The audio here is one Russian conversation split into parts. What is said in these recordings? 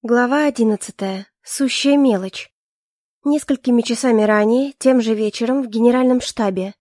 Глава 11. Сущая мелочь. Несколькими часами ранее, тем же вечером, в генеральном штабе.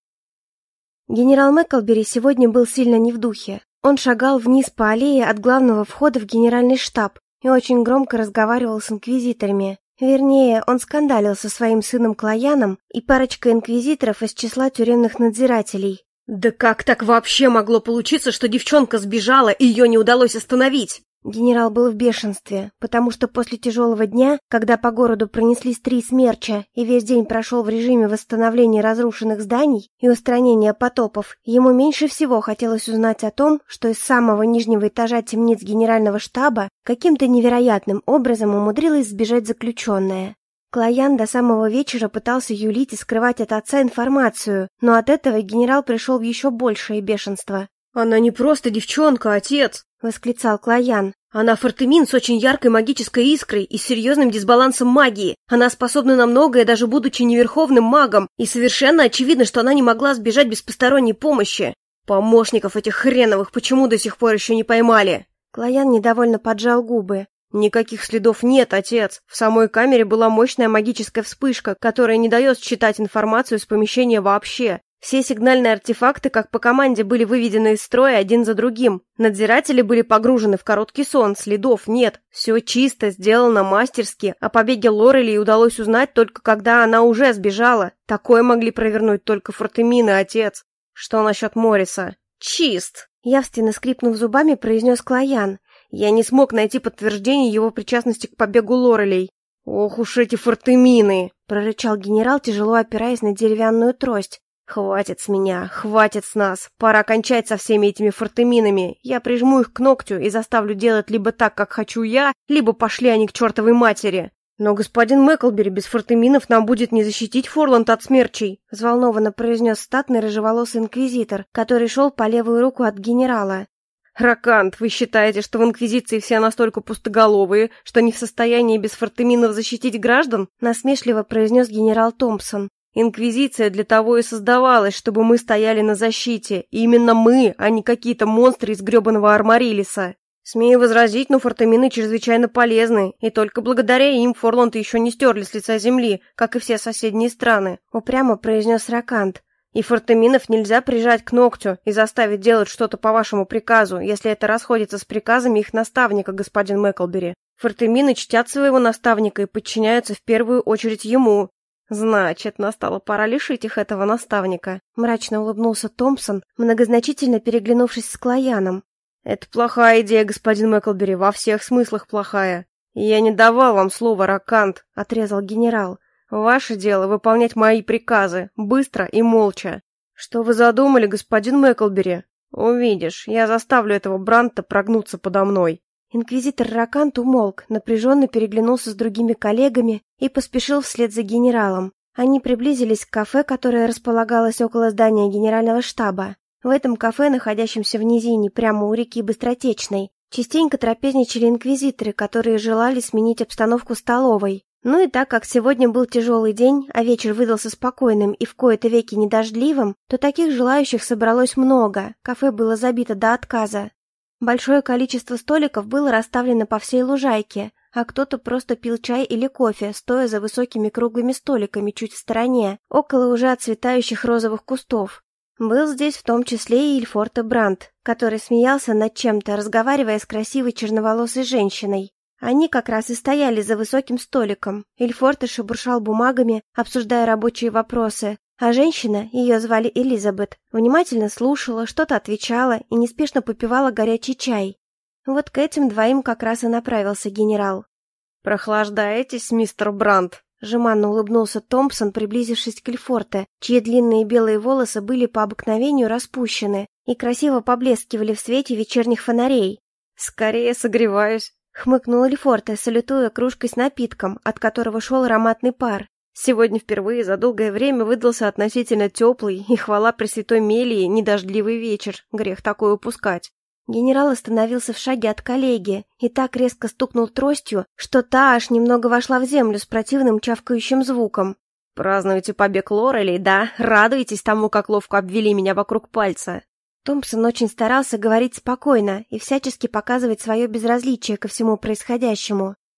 Генерал Мэклбери сегодня был сильно не в духе. Он шагал вниз по аллее от главного входа в генеральный штаб и очень громко разговаривал с инквизиторами. Вернее, он скандалил со своим сыном Клояном и парочкой инквизиторов из числа тюремных надзирателей. «Да как так вообще могло получиться, что девчонка сбежала и ее не удалось остановить?» Генерал был в бешенстве, потому что после тяжелого дня, когда по городу пронеслись 3 смерча и весь день прошел в режиме восстановления разрушенных зданий и устранения потопов, ему меньше всего хотелось узнать о том, что из самого нижнего этажа темниц генерального штаба каким-то невероятным образом умудрилась сбежать заключенная. Клоян до самого вечера пытался юлить и скрывать от отца информацию, но от этого генерал пришел в еще большее бешенство. «Она не просто девчонка, отец!» — восклицал Клоян. «Она фортемин с очень яркой магической искрой и серьезным дисбалансом магии. Она способна на многое, даже будучи неверховным магом, и совершенно очевидно, что она не могла сбежать без посторонней помощи. Помощников этих хреновых почему до сих пор еще не поймали?» Клоян недовольно поджал губы. «Никаких следов нет, отец. В самой камере была мощная магическая вспышка, которая не дает считать информацию из помещения вообще. Все сигнальные артефакты, как по команде, были выведены из строя один за другим. Надзиратели были погружены в короткий сон, следов нет. Все чисто, сделано мастерски. О побеге Лорелей удалось узнать только когда она уже сбежала. Такое могли провернуть только фортемины, отец. Что насчет Морриса? Чист!» Явственно скрипнув зубами, произнес Клоян. «Я не смог найти подтверждение его причастности к побегу Лорелей». «Ох уж эти фортемины!» — прорычал генерал, тяжело опираясь на деревянную трость. «Хватит с меня, хватит с нас. Пора кончать со всеми этими фортеминами. Я прижму их к ногтю и заставлю делать либо так, как хочу я, либо пошли они к чертовой матери». «Но, господин Мэклбери, без фортеминов нам будет не защитить Форланд от смерчей», — взволнованно произнес статный рыжеволосый инквизитор, который шел по левую руку от генерала. «Ракант, вы считаете, что в Инквизиции все настолько пустоголовые, что не в состоянии без фортеминов защитить граждан?» — насмешливо произнес генерал Томпсон. «Инквизиция для того и создавалась, чтобы мы стояли на защите. И именно мы, а не какие-то монстры из гребаного Армарилиса. Смею возразить, но фортемины чрезвычайно полезны, и только благодаря им Форланд еще не стерли с лица земли, как и все соседние страны», — упрямо произнес Ракант. «И фортеминов нельзя прижать к ногтю и заставить делать что-то по вашему приказу, если это расходится с приказами их наставника, господин Мэклбери. Фортемины чтят своего наставника и подчиняются в первую очередь ему». «Значит, настала пора лишить их этого наставника», — мрачно улыбнулся Томпсон, многозначительно переглянувшись с Клояном. «Это плохая идея, господин Мэклбери, во всех смыслах плохая. Я не давал вам слова, Ракант», — отрезал генерал. «Ваше дело выполнять мои приказы, быстро и молча». «Что вы задумали, господин Мэклбери?» «Увидишь, я заставлю этого Бранта прогнуться подо мной». Инквизитор Ракант умолк, напряженно переглянулся с другими коллегами и поспешил вслед за генералом. Они приблизились к кафе, которое располагалось около здания генерального штаба. В этом кафе, находящемся в низине прямо у реки Быстротечной, частенько трапезничали инквизиторы, которые желали сменить обстановку столовой. Ну и так как сегодня был тяжелый день, а вечер выдался спокойным и в кои-то веки недождливым, то таких желающих собралось много, кафе было забито до отказа. Большое количество столиков было расставлено по всей лужайке, а кто-то просто пил чай или кофе, стоя за высокими круглыми столиками чуть в стороне, около уже отцветающих розовых кустов. Был здесь в том числе и Ильфорте Брант, который смеялся над чем-то, разговаривая с красивой черноволосой женщиной. Они как раз и стояли за высоким столиком. Ильфорте шебуршал бумагами, обсуждая рабочие вопросы, а женщина, ее звали Элизабет, внимательно слушала, что-то отвечала и неспешно попивала горячий чай. Вот к этим двоим как раз и направился генерал. «Прохлаждаетесь, мистер Брант?» — жеманно улыбнулся Томпсон, приблизившись к Ильфорте, чьи длинные белые волосы были по обыкновению распущены и красиво поблескивали в свете вечерних фонарей. «Скорее согреваюсь», — хмыкнул Ильфорте, салютуя кружкой с напитком, от которого шел ароматный пар. «Сегодня впервые за долгое время выдался относительно теплый и, хвала Пресвятой Мелии, недождливый вечер. Грех такое упускать». Генерал остановился в шаге от коллеги и так резко стукнул тростью, что та аж немного вошла в землю с противным чавкающим звуком. «Празднуете побег Лорелей, да? Радуетесь тому, как ловко обвели меня вокруг пальца?» Томпсон очень старался говорить спокойно и всячески показывать свое безразличие ко всему происходящему.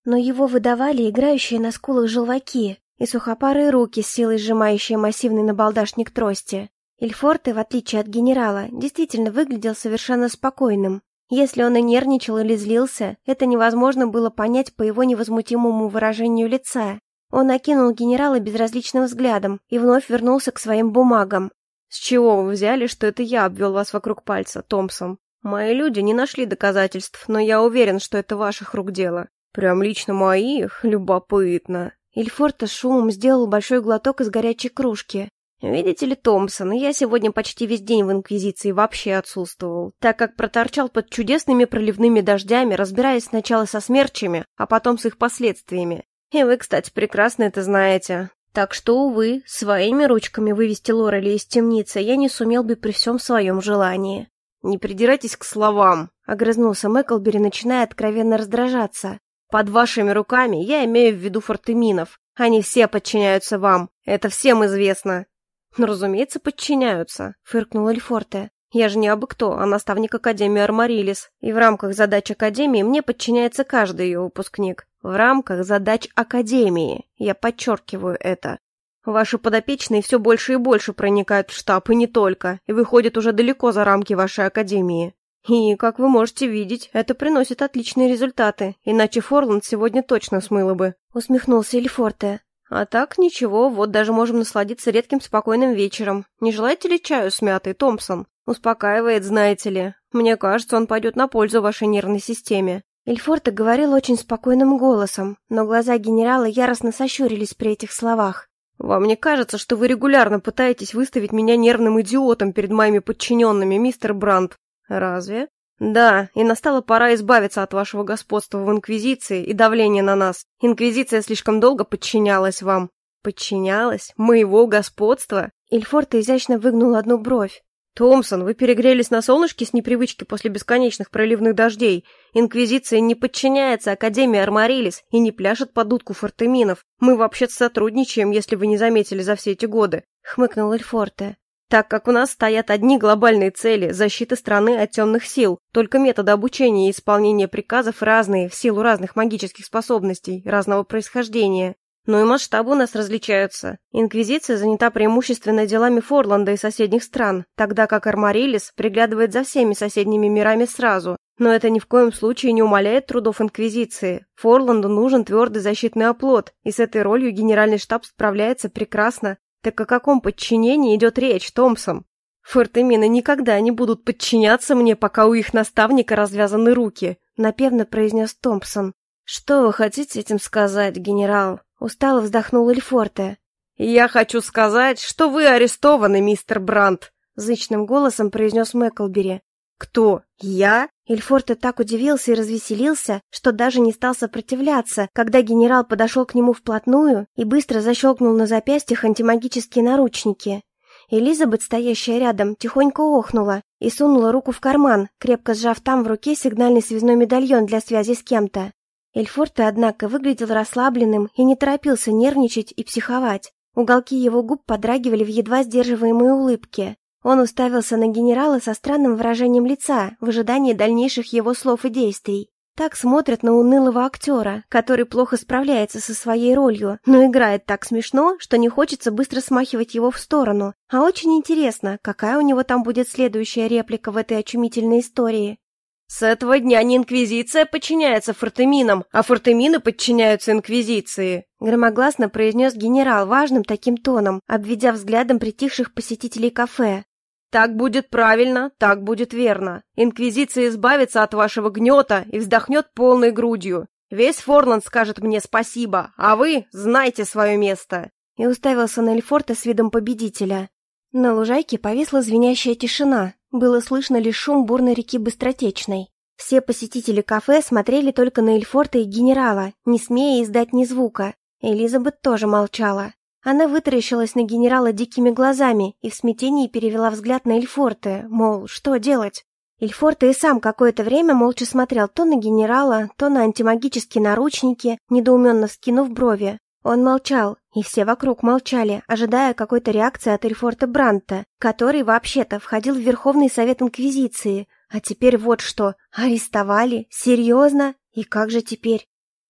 но его выдавали играющие на скулах желваки и сухопарые руки, с силой сжимающие массивный набалдашник трости. Ильфорте, в отличие от генерала, действительно выглядел совершенно спокойным. Если он и нервничал или злился, это невозможно было понять по его невозмутимому выражению лица. Он окинул генерала безразличным взглядом и вновь вернулся к своим бумагам. «С чего вы взяли, что это я обвел вас вокруг пальца, Томпсон? Мои люди не нашли доказательств, но я уверен, что это ваших рук дело». «Прям лично моих? Любопытно». Ильфорте с шумом сделал большой глоток из горячей кружки. «Видите ли, Томпсон, я сегодня почти весь день в Инквизиции вообще отсутствовал, так как проторчал под чудесными проливными дождями, разбираясь сначала со смерчами, а потом с их последствиями. И вы, кстати, прекрасно это знаете. Так что, увы, своими ручками вывести Лорели из темницы я не сумел бы при всем своем желании». «Не придирайтесь к словам», — огрызнулся Мэклбери, начиная откровенно раздражаться. «Под вашими руками я имею в виду фортеминов. Они все подчиняются вам. Это всем известно». «Ну, разумеется, подчиняются», — фыркнул Ильфорте. «Я же не абы кто, а наставник Академии Армарилис, и в рамках задач Академии мне подчиняется каждый ее выпускник. В рамках задач Академии, я подчеркиваю это. Ваши подопечные все больше и больше проникают в штаб, и не только, и выходят уже далеко за рамки вашей Академии. И, как вы можете видеть, это приносит отличные результаты, иначе Форланд сегодня точно смыло бы», — усмехнулся Ильфорте. «А так, ничего, вот даже можем насладиться редким спокойным вечером. Не желаете ли чаю с мятой, Томпсон? Успокаивает, знаете ли. Мне кажется, он пойдет на пользу вашей нервной системе». Ильфорте говорил очень спокойным голосом, но глаза генерала яростно сощурились при этих словах. «Вам не кажется, что вы регулярно пытаетесь выставить меня нервным идиотом перед моими подчиненными, мистер Брандт?» «Разве?» «Да, и настала пора избавиться от вашего господства в Инквизиции и давления на нас. Инквизиция слишком долго подчинялась вам». «Подчинялась? Моего господства?» Ильфорте изящно выгнул одну бровь. «Томпсон, вы перегрелись на солнышке с непривычки после бесконечных проливных дождей. Инквизиция не подчиняется Академии Армарилис и не пляшет под дудку фортеминов. Мы вообще-то сотрудничаем, если вы не заметили за все эти годы», — хмыкнул Ильфорте. «Так как у нас стоят одни глобальные цели – защиты страны от темных сил, только методы обучения и исполнения приказов разные, в силу разных магических способностей, разного происхождения. Но и масштабы у нас различаются. Инквизиция занята преимущественно делами Форланда и соседних стран, тогда как Армарилис приглядывает за всеми соседними мирами сразу. Но это ни в коем случае не умаляет трудов Инквизиции. Форланду нужен твердый защитный оплот, и с этой ролью Генеральный штаб справляется прекрасно. Так о каком подчинении идет речь, Томпсон? Фортемины никогда не будут подчиняться мне, пока у их наставника развязаны руки», — напевно произнес Томпсон. «Что вы хотите этим сказать, генерал?» — устало вздохнул Ильфорте. «Я хочу сказать, что вы арестованы, мистер Брандт», — зычным голосом произнес Мэклбери. «Кто? Я?» Ильфорте так удивился и развеселился, что даже не стал сопротивляться, когда генерал подошел к нему вплотную и быстро защелкнул на запястьях антимагические наручники. Элизабет, стоящая рядом, тихонько охнула и сунула руку в карман, крепко сжав там в руке сигнальный связной медальон для связи с кем-то. Ильфорте, однако, выглядел расслабленным и не торопился нервничать и психовать. Уголки его губ подрагивали в едва сдерживаемой улыбке. Он уставился на генерала со странным выражением лица в ожидании дальнейших его слов и действий. Так смотрят на унылого актера, который плохо справляется со своей ролью, но играет так смешно, что не хочется быстро смахивать его в сторону. А очень интересно, какая у него там будет следующая реплика в этой очумительной истории. «С этого дня не Инквизиция подчиняется фортеминам, а фортемины подчиняются Инквизиции», — громогласно произнес генерал важным таким тоном, обведя взглядом притихших посетителей кафе. «Так будет правильно, так будет верно. Инквизиция избавится от вашего гнета и вздохнет полной грудью. Весь Форланд скажет мне спасибо, а вы знайте свое место». И уставился на Ильфорте с видом победителя. На лужайке повисла звенящая тишина. Было слышно лишь шум бурной реки Быстротечной. Все посетители кафе смотрели только на Ильфорте и генерала, не смея издать ни звука. Элизабет тоже молчала. Она вытаращилась на генерала дикими глазами и в смятении перевела взгляд на Ильфорте, мол, что делать? Ильфорте и сам какое-то время молча смотрел то на генерала, то на антимагические наручники, недоуменно вскинув брови. Он молчал, и все вокруг молчали, ожидая какой-то реакции от Ильфорте Брандта, который вообще-то входил в Верховный Совет Инквизиции. А теперь вот что, арестовали? Серьезно? И как же теперь?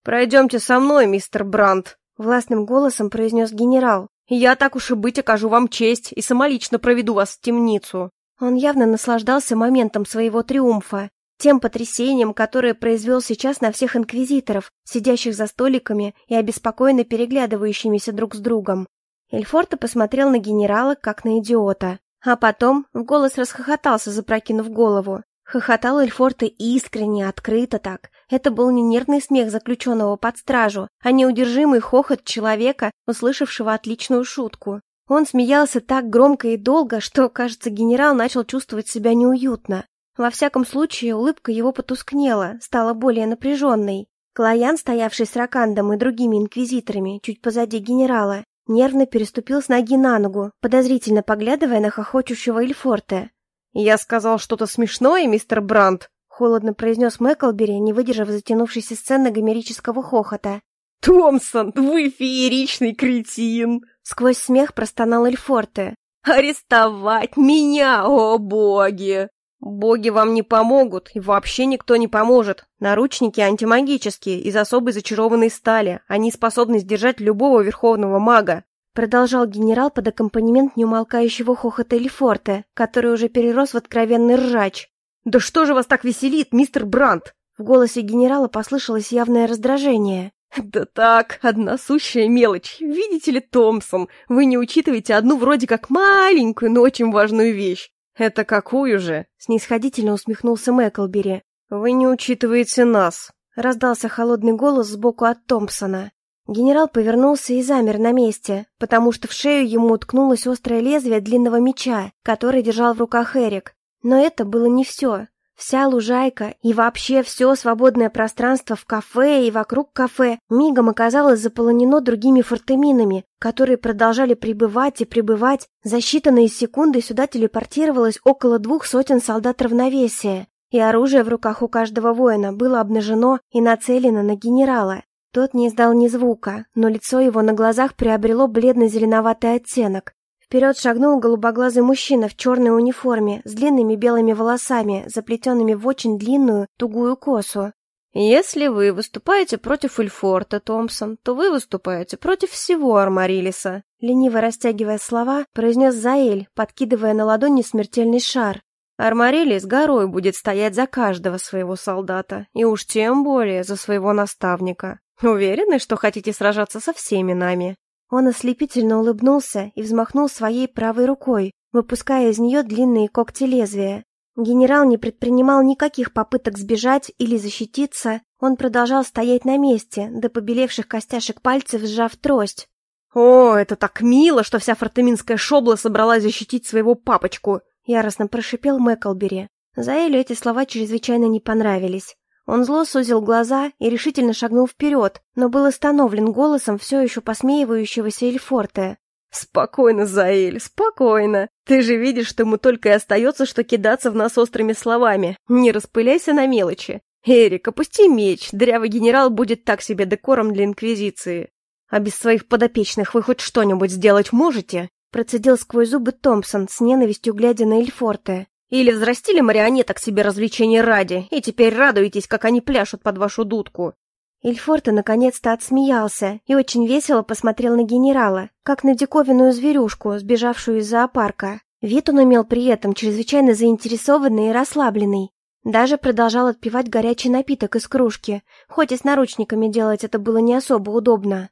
«Пройдемте со мной, мистер Брандт», — властным голосом произнес генерал. «Я, так уж и быть, окажу вам честь и самолично проведу вас в темницу». Он явно наслаждался моментом своего триумфа, тем потрясением, которое произвел сейчас на всех инквизиторов, сидящих за столиками и обеспокоенно переглядывающимися друг с другом. Эльфорте посмотрел на генерала, как на идиота, а потом в голос расхохотался, запрокинув голову. Хохотал Эльфорте искренне, открыто так. Это был не нервный смех заключенного под стражу, а неудержимый хохот человека, услышавшего отличную шутку. Он смеялся так громко и долго, что, кажется, генерал начал чувствовать себя неуютно. Во всяком случае, улыбка его потускнела, стала более напряженной. Клоян, стоявший с Ракандом и другими инквизиторами чуть позади генерала, нервно переступил с ноги на ногу, подозрительно поглядывая на хохочущего Эльфорте. «Я сказал что-то смешное, мистер Брандт», — холодно произнес Мэклбери, не выдержав затянувшейся сцены гомерического хохота. «Томпсон, вы фееричный кретин!» — сквозь смех простонал Эльфорте. «Арестовать меня, о боги!» «Боги вам не помогут, и вообще никто не поможет. Наручники антимагические, из особой зачарованной стали. Они способны сдержать любого верховного мага», — продолжал генерал под аккомпанемент неумолкающего хохота Эльфорте, который уже перерос в откровенный ржач. «Да что же вас так веселит, мистер Брандт?» В голосе генерала послышалось явное раздражение. «Да так, одна сущая мелочь. Видите ли, Томпсон, вы не учитываете одну вроде как маленькую, но очень важную вещь». «Это какую же?» — снисходительно усмехнулся Мэклбери. «Вы не учитываете нас», — раздался холодный голос сбоку от Томпсона. Генерал повернулся и замер на месте, потому что в шею ему уткнулось острое лезвие длинного меча, который держал в руках Эрик. Но это было не все. Вся лужайка и вообще все свободное пространство в кафе и вокруг кафе мигом оказалось заполонено другими фортеминами, которые продолжали прибывать и прибывать. За считанные секунды сюда телепортировалось около 200 солдат равновесия, и оружие в руках у каждого воина было обнажено и нацелено на генерала. Тот не издал ни звука, но лицо его на глазах приобрело бледно-зеленоватый оттенок. Вперед шагнул голубоглазый мужчина в черной униформе с длинными белыми волосами, заплетенными в очень длинную, тугую косу. «Если вы выступаете против Эльфорте, Томпсон, то вы выступаете против всего Армарилиса», лениво растягивая слова, произнес Заэль, подкидывая на ладони смертельный шар. «Армарилис горой будет стоять за каждого своего солдата, и уж тем более за своего наставника. Уверены, что хотите сражаться со всеми нами?» Он ослепительно улыбнулся и взмахнул своей правой рукой, выпуская из нее длинные когти лезвия. Генерал не предпринимал никаких попыток сбежать или защититься, он продолжал стоять на месте, до побелевших костяшек пальцев сжав трость. «О, это так мило, что вся фортеминская шобла собралась защитить своего папочку!» — яростно прошипел Мэклбери. Заэлю эти слова чрезвычайно не понравились. Он зло сузил глаза и решительно шагнул вперед, но был остановлен голосом все еще посмеивающегося Эльфорте. «Спокойно, Заэль, спокойно. Ты же видишь, что ему только и остается, что кидаться в нас острыми словами. Не распыляйся на мелочи. Эрик, опусти меч, дырявый генерал будет так себе декором для Инквизиции. А без своих подопечных вы хоть что-нибудь сделать можете?» Процедил сквозь зубы Томпсон, с ненавистью глядя на Эльфорте. «Или взрастили марионеток себе развлечения ради, и теперь радуетесь, как они пляшут под вашу дудку». Эльфорте наконец-то отсмеялся и очень весело посмотрел на генерала, как на диковинную зверюшку, сбежавшую из зоопарка. Вид он имел при этом чрезвычайно заинтересованный и расслабленный. Даже продолжал отпивать горячий напиток из кружки, хоть и с наручниками делать это было не особо удобно.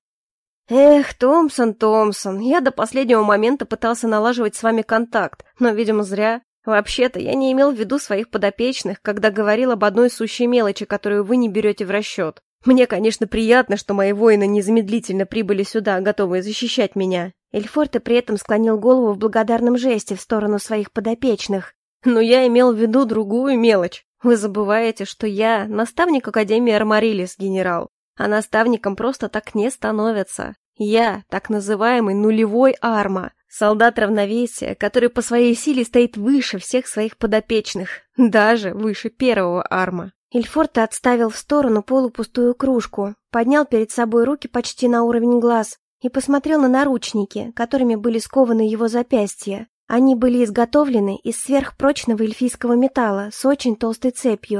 «Эх, Томпсон, Томпсон, я до последнего момента пытался налаживать с вами контакт, но, видимо, зря. Вообще-то, я не имел в виду своих подопечных, когда говорил об одной сущей мелочи, которую вы не берете в расчет. Мне, конечно, приятно, что мои воины незамедлительно прибыли сюда, готовые защищать меня». Эльфорте при этом склонил голову в благодарном жесте в сторону своих подопечных. «Но я имел в виду другую мелочь. Вы забываете, что я наставник Академии Армарилис, генерал. А наставником просто так не становятся. Я так называемый нулевой Арма, солдат равновесия, который по своей силе стоит выше всех своих подопечных, даже выше первого Арма». Эльфорте отставил в сторону полупустую кружку, поднял перед собой руки почти на уровень глаз и посмотрел на наручники, которыми были скованы его запястья. Они были изготовлены из сверхпрочного эльфийского металла с очень толстой цепью.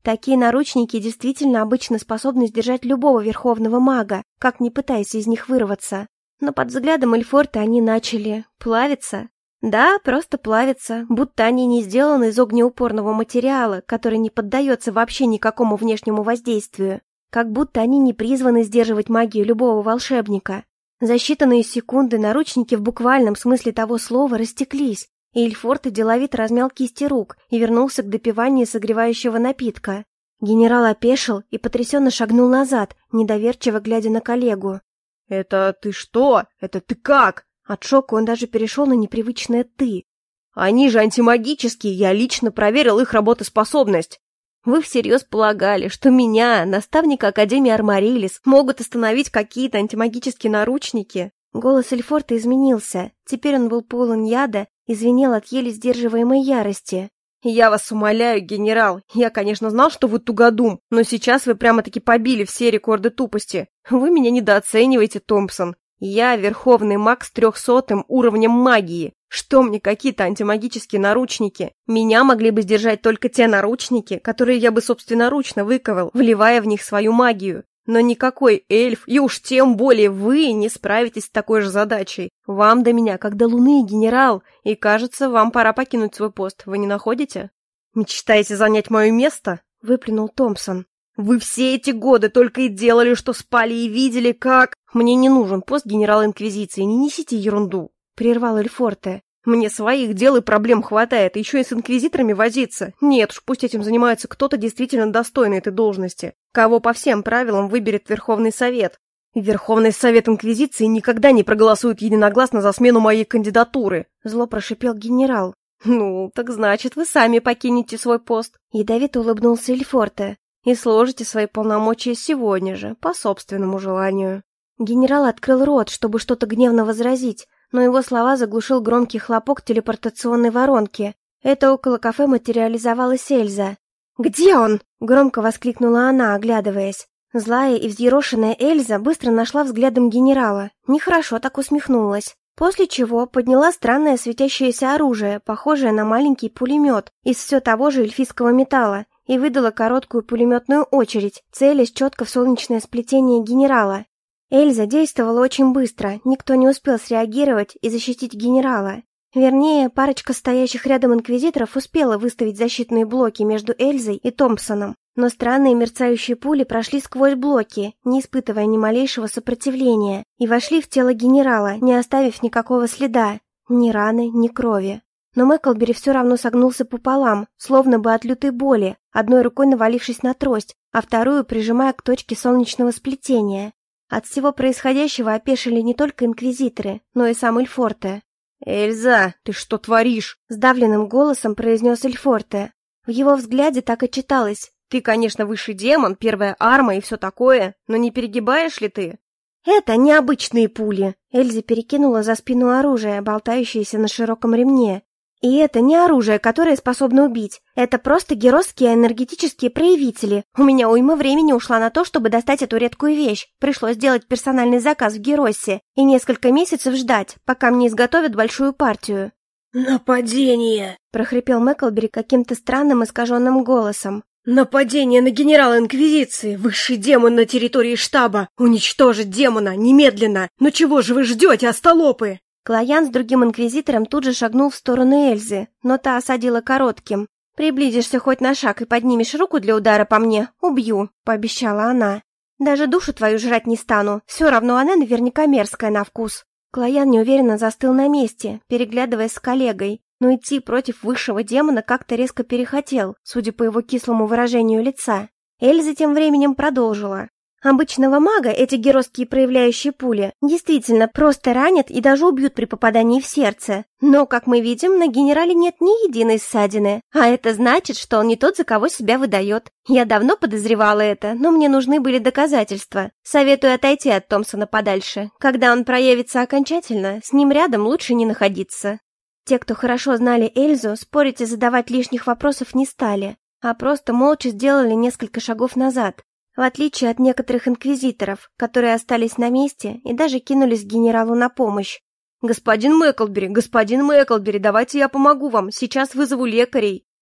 Такие наручники действительно обычно способны сдержать любого верховного мага, как ни пытаясь из них вырваться. Но под взглядом Эльфорта они начали плавиться. Да, просто плавиться, будто они не сделаны из огнеупорного материала, который не поддается вообще никакому внешнему воздействию. Как будто они не призваны сдерживать магию любого волшебника. За считанные секунды наручники в буквальном смысле того слова растеклись, и Эльфорт деловито размял кисти рук и вернулся к допиванию согревающего напитка. Генерал опешил и потрясенно шагнул назад, недоверчиво глядя на коллегу. «Это ты что? Это ты как?» От шока он даже перешел на непривычное «ты». «Они же антимагические, я лично проверил их работоспособность». «Вы всерьез полагали, что меня, наставника Академии Армарилис, могут остановить какие-то антимагические наручники?» Голос Эльфорта изменился. Теперь он был полон яда и звенел от еле сдерживаемой ярости. «Я вас умоляю, генерал, я, конечно, знал, что вы тугодум, но сейчас вы прямо-таки побили все рекорды тупости. Вы меня недооцениваете, Томпсон. Я верховный маг с 300-м уровнем магии. Что мне какие-то антимагические наручники? Меня могли бы сдержать только те наручники, которые я бы собственноручно выковал, вливая в них свою магию. Но никакой эльф, и уж тем более вы, не справитесь с такой же задачей. Вам до меня, как до луны, генерал, и, кажется, вам пора покинуть свой пост, вы не находите? Мечтаете занять мое место?» — выплюнул Томпсон. «Вы все эти годы только и делали, что спали и видели, как...» «Мне не нужен пост генерала Инквизиции, не несите ерунду», — прервал Эльфорте. «Мне своих дел и проблем хватает, еще и с инквизиторами возиться. Нет уж, пусть этим занимается кто-то действительно достойный этой должности, кого по всем правилам выберет Верховный Совет. Верховный Совет Инквизиции никогда не проголосует единогласно за смену моей кандидатуры», — зло прошипел генерал. «Ну, так значит, вы сами покинете свой пост», — ядовито улыбнулся Эльфорте, «и сложите свои полномочия сегодня же, по собственному желанию». Генерал открыл рот, чтобы что-то гневно возразить, но его слова заглушил громкий хлопок телепортационной воронки. Это около кафе материализовалась Эльза. «Где он?» — громко воскликнула она, оглядываясь. Злая и взъерошенная Эльза быстро нашла взглядом генерала, нехорошо так усмехнулась, после чего подняла странное светящееся оружие, похожее на маленький пулемет из все того же эльфийского металла, и выдала короткую пулеметную очередь, целясь четко в солнечное сплетение генерала. Эльза действовала очень быстро, никто не успел среагировать и защитить генерала. Вернее, парочка стоящих рядом инквизиторов успела выставить защитные блоки между Эльзой и Томпсоном, но странные мерцающие пули прошли сквозь блоки, не испытывая ни малейшего сопротивления, и вошли в тело генерала, не оставив никакого следа, ни раны, ни крови. Но Мэклбери все равно согнулся пополам, словно бы от лютой боли, одной рукой навалившись на трость, а вторую прижимая к точке солнечного сплетения. От всего происходящего опешили не только инквизиторы, но и сам Эльфорте. «Эльза, ты что творишь?» — сдавленным голосом произнес Эльфорте. В его взгляде так и читалось: «Ты, конечно, высший демон, первая арма и все такое, но не перегибаешь ли ты?» «Это необычные пули!» Эльза перекинула за спину оружие, болтающееся на широком ремне. «И это не оружие, которое способно убить. Это просто геросские энергетические проявители. У меня уйма времени ушла на то, чтобы достать эту редкую вещь. Пришлось сделать персональный заказ в Героссе и несколько месяцев ждать, пока мне изготовят большую партию». «Нападение!» — прохрипел Мэклбери каким-то странным искаженным голосом. «Нападение на генерала Инквизиции! Высший демон на территории штаба! Уничтожить демона! Немедленно! Ну чего же вы ждете, остолопы?» Клоян с другим инквизитором тут же шагнул в сторону Эльзы, но та осадила коротким. «Приблизишься хоть на шаг и поднимешь руку для удара по мне, убью», — пообещала она. «Даже душу твою жрать не стану, все равно она наверняка мерзкая на вкус». Клоян неуверенно застыл на месте, переглядываясь с коллегой, но идти против высшего демона как-то резко перехотел, судя по его кислому выражению лица. Эльза тем временем продолжила. Обычного мага эти геройские проявляющие пули действительно просто ранят и даже убьют при попадании в сердце. Но, как мы видим, на генерале нет ни единой ссадины. А это значит, что он не тот, за кого себя выдает. Я давно подозревала это, но мне нужны были доказательства. Советую отойти от Томпсона подальше. Когда он проявится окончательно, с ним рядом лучше не находиться. Те, кто хорошо знали Эльзу, спорить и задавать лишних вопросов не стали, а просто молча сделали несколько шагов назад. В отличие от некоторых инквизиторов, которые остались на месте и даже кинулись к генералу на помощь. Господин Мэклбери, давайте я помогу вам, сейчас вызову лекарей!»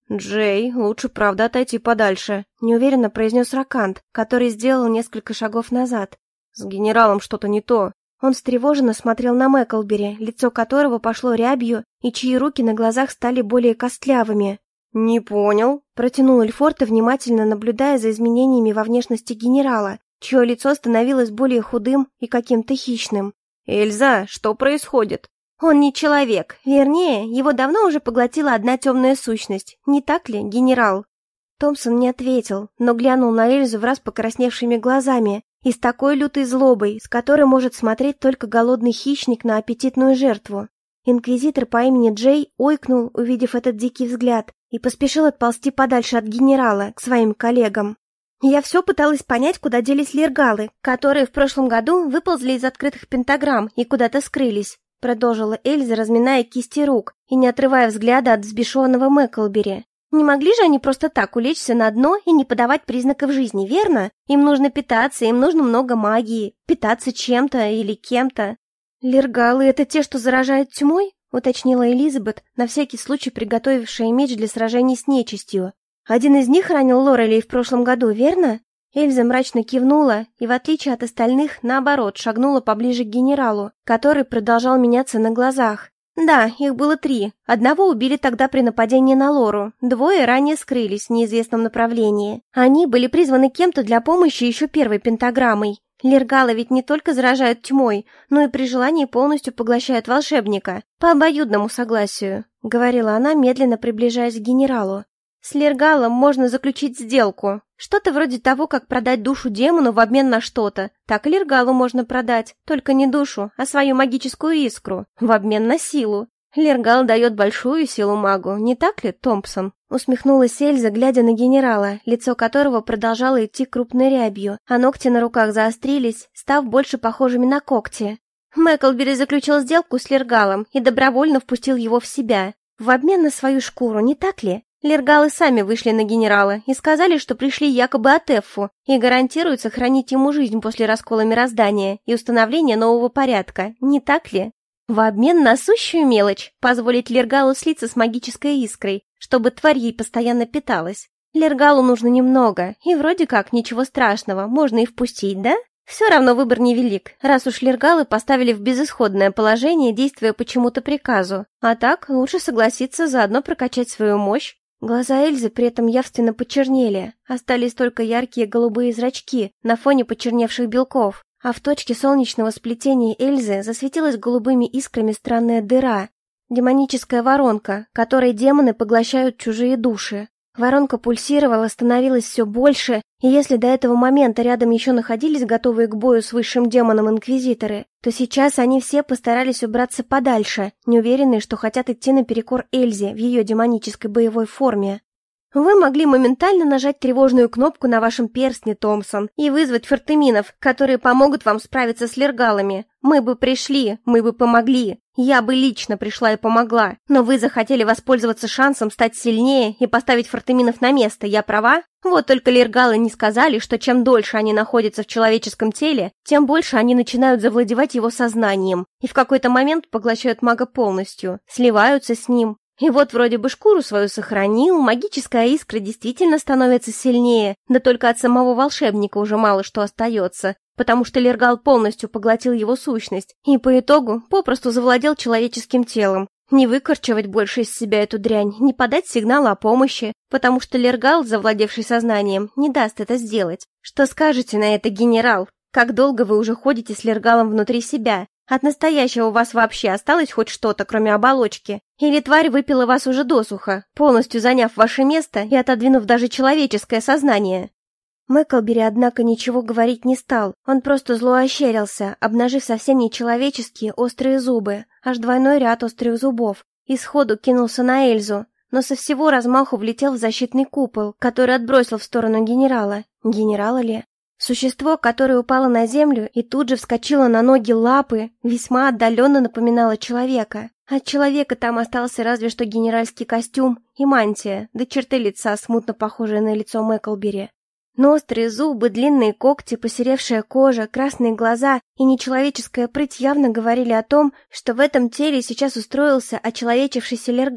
«Джей, лучше правда отойти подальше», — неуверенно произнес Ракант, который сделал несколько шагов назад. «С генералом что-то не то». Он встревоженно смотрел на Мэклбери, лицо которого пошло рябью, и чьи руки на глазах стали более костлявыми. «Не понял», — протянул Эльфорта, внимательно наблюдая за изменениями во внешности генерала, чье лицо становилось более худым и каким-то хищным. «Эльза, что происходит?» Он не человек, вернее, его давно уже поглотила одна темная сущность, не так ли, генерал?» Томпсон не ответил, но глянул на Эльзу враз покрасневшими глазами и с такой лютой злобой, с которой может смотреть только голодный хищник на аппетитную жертву. Инквизитор по имени Джей ойкнул, увидев этот дикий взгляд, и поспешил отползти подальше от генерала, к своим коллегам. «Я все пыталась понять, куда делись лергалы, которые в прошлом году выползли из открытых пентаграмм и куда-то скрылись», продолжила Эльза, разминая кисти рук и не отрывая взгляда от взбешенного Мэклбери. «Не могли же они просто так улечься на дно и не подавать признаков жизни, верно? Им нужно питаться, им нужно много магии, питаться чем-то или кем-то». «Лергалы — это те, что заражают тьмой?» — уточнила Элизабет, на всякий случай приготовившая меч для сражений с нечистью. «Один из них ранил Лорелей в прошлом году, верно?» Эльза мрачно кивнула и, в отличие от остальных, наоборот, шагнула поближе к генералу, который продолжал меняться на глазах. «Да, их было 3. Одного убили тогда при нападении на Лору, 2 ранее скрылись в неизвестном направлении. Они были призваны кем-то для помощи еще первой пентаграммой. Лергалы ведь не только заражают тьмой, но и при желании полностью поглощают волшебника, по обоюдному согласию», — говорила она, медленно приближаясь к генералу. «С Лергалом можно заключить сделку. Что-то вроде того, как продать душу демону в обмен на что-то. Так и Лергалу можно продать, только не душу, а свою магическую искру, в обмен на силу. Лергал дает большую силу магу, не так ли, Томпсон?» Усмехнулась Эльза, глядя на генерала, лицо которого продолжало идти крупной рябью, а ногти на руках заострились, став больше похожими на когти. «Мэклбери заключил сделку с Лергалом и добровольно впустил его в себя, в обмен на свою шкуру, не так ли? Лергалы сами вышли на генерала и сказали, что пришли якобы от Эффу и гарантируют сохранить ему жизнь после раскола мироздания и установления нового порядка, не так ли? В обмен на сущую мелочь позволить Лергалу слиться с магической искрой, чтобы тварь ей постоянно питалась. Лергалу нужно немного, и вроде как ничего страшного, можно и впустить, да? Все равно выбор невелик, раз уж Лергалы поставили в безысходное положение, действуя по чему-то приказу. А так, лучше согласиться заодно прокачать свою мощь. Глаза Эльзы при этом явственно почернели, остались только яркие голубые зрачки на фоне почерневших белков, а в точке солнечного сплетения Эльзы засветилась голубыми искрами странная дыра, демоническая воронка, которой демоны поглощают чужие души. Воронка пульсировала, становилась все больше, и если до этого момента рядом еще находились готовые к бою с высшим демоном инквизиторы, то сейчас они все постарались убраться подальше, неуверенные, что хотят идти наперекор Эльзе в ее демонической боевой форме. «Вы могли моментально нажать тревожную кнопку на вашем перстне, Томпсон, и вызвать фортеминов, которые помогут вам справиться с лергалами. Мы бы пришли, мы бы помогли. Я бы лично пришла и помогла. Но вы захотели воспользоваться шансом стать сильнее и поставить фортеминов на место, я права? Вот только лергалы не сказали, что чем дольше они находятся в человеческом теле, тем больше они начинают завладевать его сознанием и в какой-то момент поглощают мага полностью, сливаются с ним. И вот вроде бы шкуру свою сохранил, магическая искра действительно становится сильнее, да только от самого волшебника уже мало что остается, потому что Лергал полностью поглотил его сущность и по итогу попросту завладел человеческим телом. Не выкорчевать больше из себя эту дрянь, не подать сигнал о помощи, потому что Лергал, завладевший сознанием, не даст это сделать. Что скажете на это, генерал? Как долго вы уже ходите с Лергалом внутри себя? От настоящего у вас вообще осталось хоть что-то, кроме оболочки? Или тварь выпила вас уже досуха, полностью заняв ваше место и отодвинув даже человеческое сознание?» Мэклбери, однако, ничего говорить не стал. Он просто зло ощерился, обнажив совсем нечеловеческие острые зубы, аж двойной ряд острых зубов, и сходу кинулся на Эльзу, но со всего размаху влетел в защитный купол, который отбросил в сторону генерала. Генерала ли? Существо, которое упало на землю и тут же вскочило на ноги лапы, весьма отдаленно напоминало человека. От человека там остался разве что генеральский костюм и мантия, да черты лица, смутно похожие на лицо Мэклбери. Но острые зубы, длинные когти, посеревшая кожа, красные глаза и нечеловеческая прыть явно говорили о том, что в этом теле сейчас устроился очеловечившийся Лергал.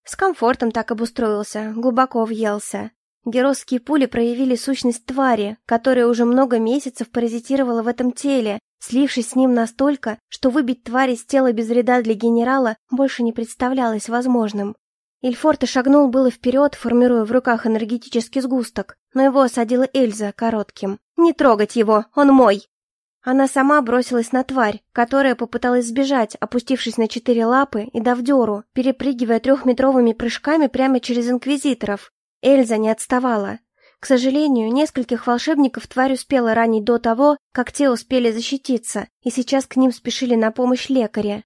С комфортом так обустроился, глубоко въелся. Геросские пули проявили сущность твари, которая уже много месяцев паразитировала в этом теле, слившись с ним настолько, что выбить тварь из тела без вреда для генерала больше не представлялось возможным. Ильфорте шагнул было вперед, формируя в руках энергетический сгусток, но его осадила Эльза коротким. «Не трогать его, он мой!» Она сама бросилась на тварь, которая попыталась сбежать, опустившись на 4 лапы и дав дёру, перепрыгивая 3-метровыми прыжками прямо через инквизиторов. Эльза не отставала. К сожалению, нескольких волшебников тварь успела ранить до того, как те успели защититься, и сейчас к ним спешили на помощь лекари.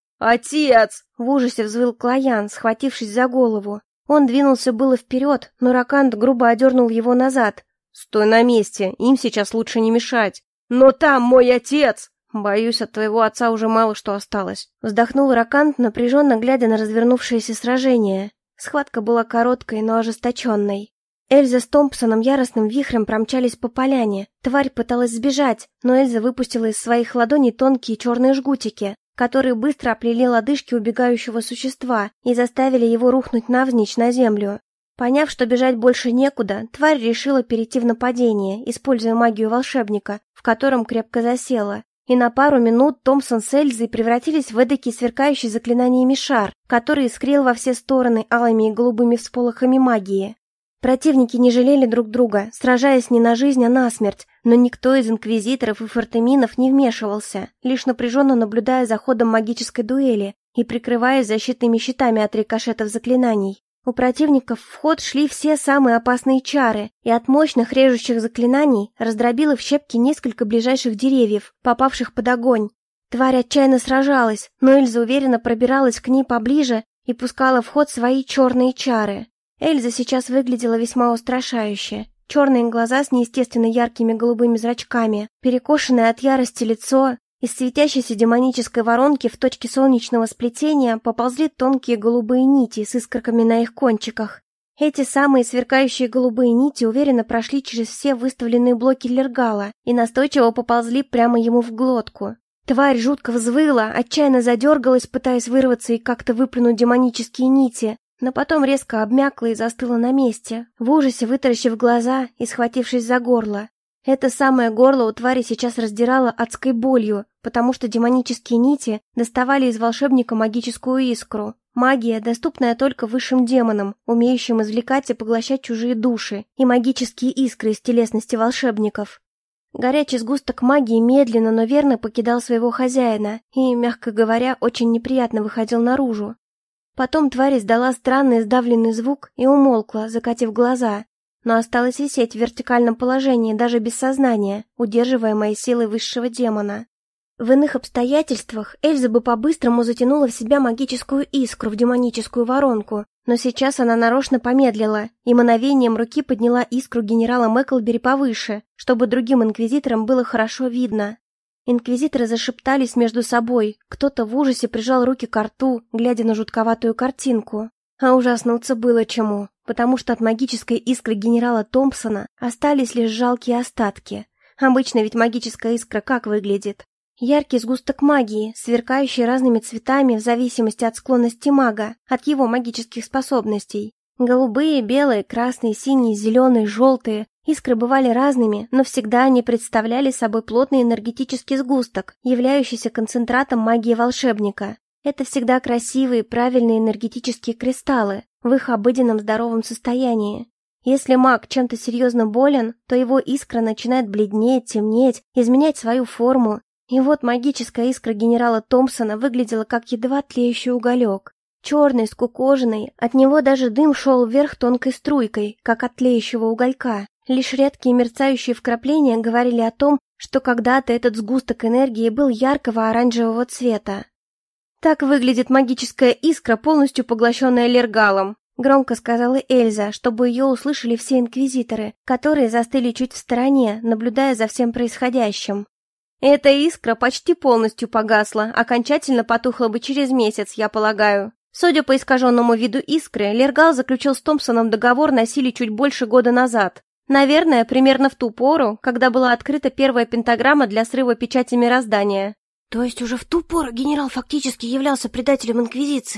«Отец!» — в ужасе взвыл Клоян, схватившись за голову. Он двинулся было вперед, но Ракант грубо одернул его назад. «Стой на месте, им сейчас лучше не мешать». «Но там мой отец!» «Боюсь, от твоего отца уже мало что осталось», — вздохнул Ракант, напряженно глядя на развернувшееся сражение. Схватка была короткой, но ожесточенной. Эльза с Томпсоном яростным вихрем промчались по поляне. Тварь пыталась сбежать, но Эльза выпустила из своих ладоней тонкие черные жгутики, которые быстро оплели лодыжки убегающего существа и заставили его рухнуть навзничь на землю. Поняв, что бежать больше некуда, тварь решила перейти в нападение, используя магию волшебника, в котором крепко засела. И на пару минут Томпсон с Эльзой превратились в эдакий сверкающий заклинаниями шар, который искрил во все стороны алыми и голубыми всполохами магии. Противники не жалели друг друга, сражаясь не на жизнь, а на смерть, но никто из инквизиторов и фортеминов не вмешивался, лишь напряженно наблюдая за ходом магической дуэли и прикрываясь защитными щитами от рикошетов заклинаний. У противников в ход шли все самые опасные чары, и от мощных режущих заклинаний раздробило в щепки несколько ближайших деревьев, попавших под огонь. Тварь отчаянно сражалась, но Эльза уверенно пробиралась к ней поближе и пускала в ход свои черные чары. Эльза сейчас выглядела весьма устрашающе. Черные глаза с неестественно яркими голубыми зрачками, перекошенное от ярости лицо. Из светящейся демонической воронки в точке солнечного сплетения поползли тонкие голубые нити с искорками на их кончиках. Эти самые сверкающие голубые нити уверенно прошли через все выставленные блоки Лергала и настойчиво поползли прямо ему в глотку. Тварь жутко взвыла, отчаянно задергалась, пытаясь вырваться и как-то выплюнуть демонические нити, но потом резко обмякла и застыла на месте, в ужасе вытаращив глаза и схватившись за горло. Это самое горло у твари сейчас раздирало адской болью, потому что демонические нити доставали из волшебника магическую искру. Магия, доступная только высшим демонам, умеющим извлекать и поглощать чужие души, и магические искры из телесности волшебников. Горячий сгусток магии медленно, но верно покидал своего хозяина и, мягко говоря, очень неприятно выходил наружу. Потом тварь издала странный сдавленный звук и умолкла, закатив глаза, но осталась висеть в вертикальном положении даже без сознания, удерживаемая силой высшего демона. В иных обстоятельствах Эльза бы по-быстрому затянула в себя магическую искру в демоническую воронку, но сейчас она нарочно помедлила и мановением руки подняла искру генерала Мэклбери повыше, чтобы другим инквизиторам было хорошо видно. Инквизиторы зашептались между собой, кто-то в ужасе прижал руки к рту, глядя на жутковатую картинку. А ужаснуться было чему, потому что от магической искры генерала Томпсона остались лишь жалкие остатки. Обычно ведь магическая искра как выглядит? Яркий сгусток магии, сверкающий разными цветами в зависимости от склонности мага, от его магических способностей. Голубые, белые, красные, синие, зеленые, желтые. Искры бывали разными, но всегда они представляли собой плотный энергетический сгусток, являющийся концентратом магии волшебника. Это всегда красивые, правильные энергетические кристаллы в их обыденном здоровом состоянии. Если маг чем-то серьезно болен, то его искра начинает бледнеть, темнеть, изменять свою форму. И вот магическая искра генерала Томпсона выглядела как едва тлеющий уголек. Черный, скукоженный, от него даже дым шел вверх тонкой струйкой, как от тлеющего уголька. Лишь редкие мерцающие вкрапления говорили о том, что когда-то этот сгусток энергии был яркого оранжевого цвета. «Так выглядит магическая искра, полностью поглощенная Лергалом», — громко сказала Эльза, чтобы ее услышали все инквизиторы, которые застыли чуть в стороне, наблюдая за всем происходящим. «Эта искра почти полностью погасла, окончательно потухла бы через месяц, я полагаю. Судя по искаженному виду искры, Лергал заключил с Томпсоном договор на силе чуть больше года назад. Наверное, примерно в ту пору, когда была открыта первая пентаграмма для срыва печати мироздания». «То есть уже в ту пору генерал фактически являлся предателем Инквизиции?»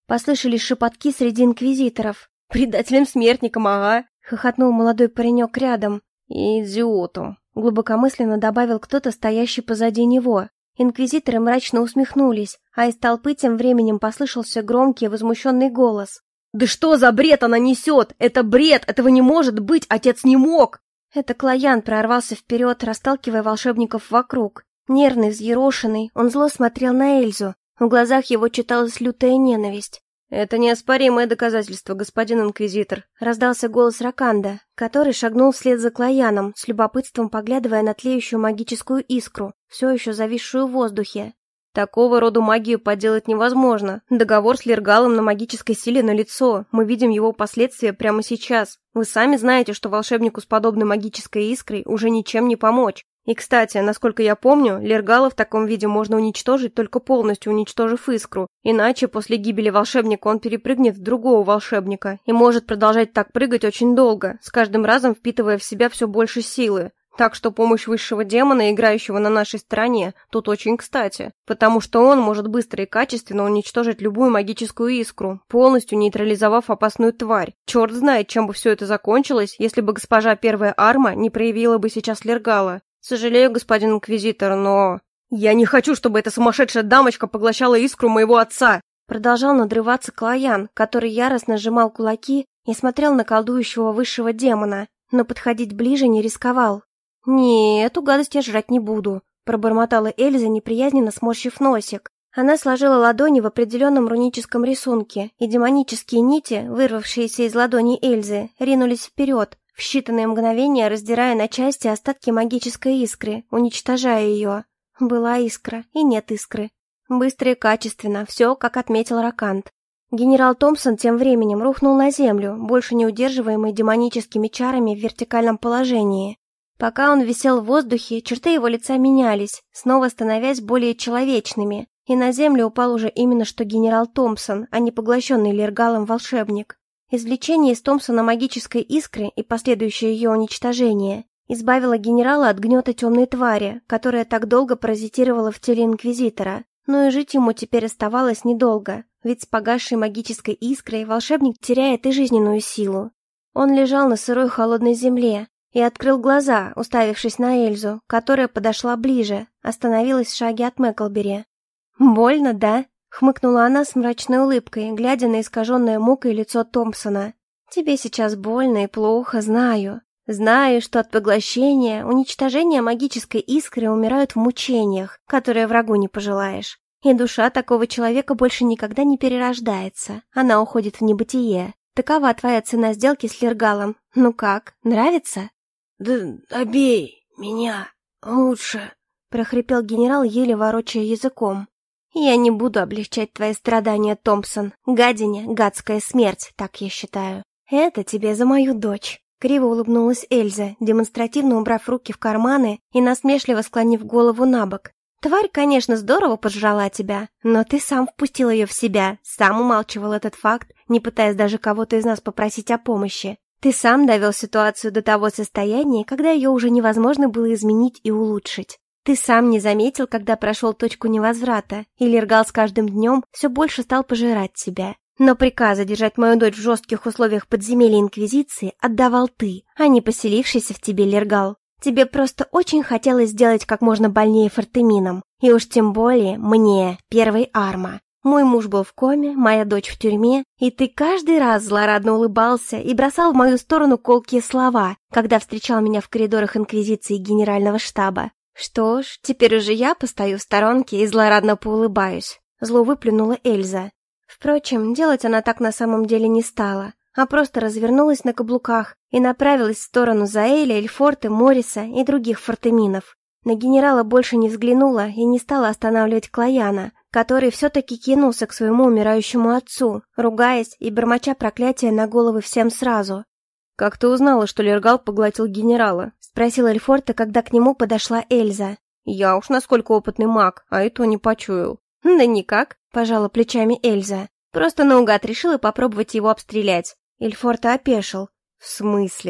Послышались шепотки среди инквизиторов. «Предателем-смертником, ага!» — хохотнул молодой паренек рядом. «Идиотом!» — глубокомысленно добавил кто-то, стоящий позади него. Инквизиторы мрачно усмехнулись, а из толпы тем временем послышался громкий возмущенный голос. «Да что за бред она несет? Это бред! Этого не может быть! Отец не мог!» Это Клоян прорвался вперед, расталкивая волшебников вокруг. Нервный, взъерошенный, он зло смотрел на Эльзу. В глазах его читалась лютая ненависть. «Это неоспоримое доказательство, господин инквизитор», — раздался голос Раканда, который шагнул вслед за Клояном, с любопытством поглядывая на тлеющую магическую искру, все еще зависшую в воздухе. «Такого рода магию подделать невозможно. Договор с Лергалом на магической силе налицо. Мы видим его последствия прямо сейчас. Вы сами знаете, что волшебнику с подобной магической искрой уже ничем не помочь. И, кстати, насколько я помню, Лергала в таком виде можно уничтожить, только полностью уничтожив искру. Иначе после гибели волшебника он перепрыгнет в другого волшебника и может продолжать так прыгать очень долго, с каждым разом впитывая в себя все больше силы. Так что помощь высшего демона, играющего на нашей стороне, тут очень кстати, потому что он может быстро и качественно уничтожить любую магическую искру, полностью нейтрализовав опасную тварь. Черт знает, чем бы все это закончилось, если бы госпожа Первая Арма не проявила бы сейчас Лергала. Сожалею, господин инквизитор, но... «Я не хочу, чтобы эта сумасшедшая дамочка поглощала искру моего отца!» Продолжал надрываться Клоян, который яростно сжимал кулаки и смотрел на колдующего высшего демона, но подходить ближе не рисковал. «Не, эту гадость я жрать не буду», — пробормотала Эльза, неприязненно сморщив носик. Она сложила ладони в определенном руническом рисунке, и демонические нити, вырвавшиеся из ладони Эльзы, ринулись вперед, в считанные мгновения раздирая на части остатки магической искры, уничтожая ее. Была искра, и нет искры. Быстро и качественно, все, как отметил Ракант. Генерал Томпсон тем временем рухнул на землю, больше не удерживаемый демоническими чарами в вертикальном положении. Пока он висел в воздухе, черты его лица менялись, снова становясь более человечными, и на землю упал уже именно что генерал Томпсон, а не поглощенный Лергалом волшебник. Извлечение из Томпсона магической искры и последующее ее уничтожение избавило генерала от гнета темной твари, которая так долго паразитировала в теле инквизитора. Но и жить ему теперь оставалось недолго, ведь с погасшей магической искрой волшебник теряет и жизненную силу. Он лежал на сырой холодной земле и открыл глаза, уставившись на Эльзу, которая подошла ближе, остановилась в шаге от Мэклбери. «Больно, да?» — хмыкнула она с мрачной улыбкой, глядя на искаженное мукой лицо Томпсона. «Тебе сейчас больно и плохо, знаю. Знаю, что от поглощения, уничтожения магической искры умирают в мучениях, которые врагу не пожелаешь. И душа такого человека больше никогда не перерождается, она уходит в небытие. Такова твоя цена сделки с Лергалом. Ну как, нравится?» «Да добей меня лучше», — прохрипел генерал, еле ворочая языком. «Я не буду облегчать твои страдания, Томпсон. Гадине, гадская смерть, так я считаю. Это тебе за мою дочь». Криво улыбнулась Эльза, демонстративно убрав руки в карманы и насмешливо склонив голову набок. «Тварь, конечно, здорово пожрала тебя, но ты сам впустил ее в себя, сам умалчивал этот факт, не пытаясь даже кого-то из нас попросить о помощи. Ты сам довел ситуацию до того состояния, когда ее уже невозможно было изменить и улучшить. Ты сам не заметил, когда прошел точку невозврата, и Лергал с каждым днем все больше стал пожирать тебя. Но приказа держать мою дочь в жестких условиях подземелья Инквизиции отдавал ты, а не поселившийся в тебе Лергал. Тебе просто очень хотелось сделать как можно больнее Фортемином, и уж тем более мне, Первой Арма. Мой муж был в коме, моя дочь в тюрьме, и ты каждый раз злорадно улыбался и бросал в мою сторону колкие слова, когда встречал меня в коридорах Инквизиции и Генерального штаба. Что ж, теперь уже я постою в сторонке и злорадно поулыбаюсь. Зло выплюнула Эльза. Впрочем, делать она так на самом деле не стала, а просто развернулась на каблуках и направилась в сторону Заэля, Эльфорта, Мориса и других фортеминов. На генерала больше не взглянула и не стала останавливать Клояна, который все-таки кинулся к своему умирающему отцу, ругаясь и бормоча проклятия на головы всем сразу. «Как ты узнала, что Лергал поглотил генерала?» — спросил Эльфорта, когда к нему подошла Эльза. «Я уж насколько опытный маг, а и то не почуял». «Да никак», — пожала плечами Эльза. «Просто наугад решила попробовать его обстрелять». Эльфорта опешил. «В смысле?»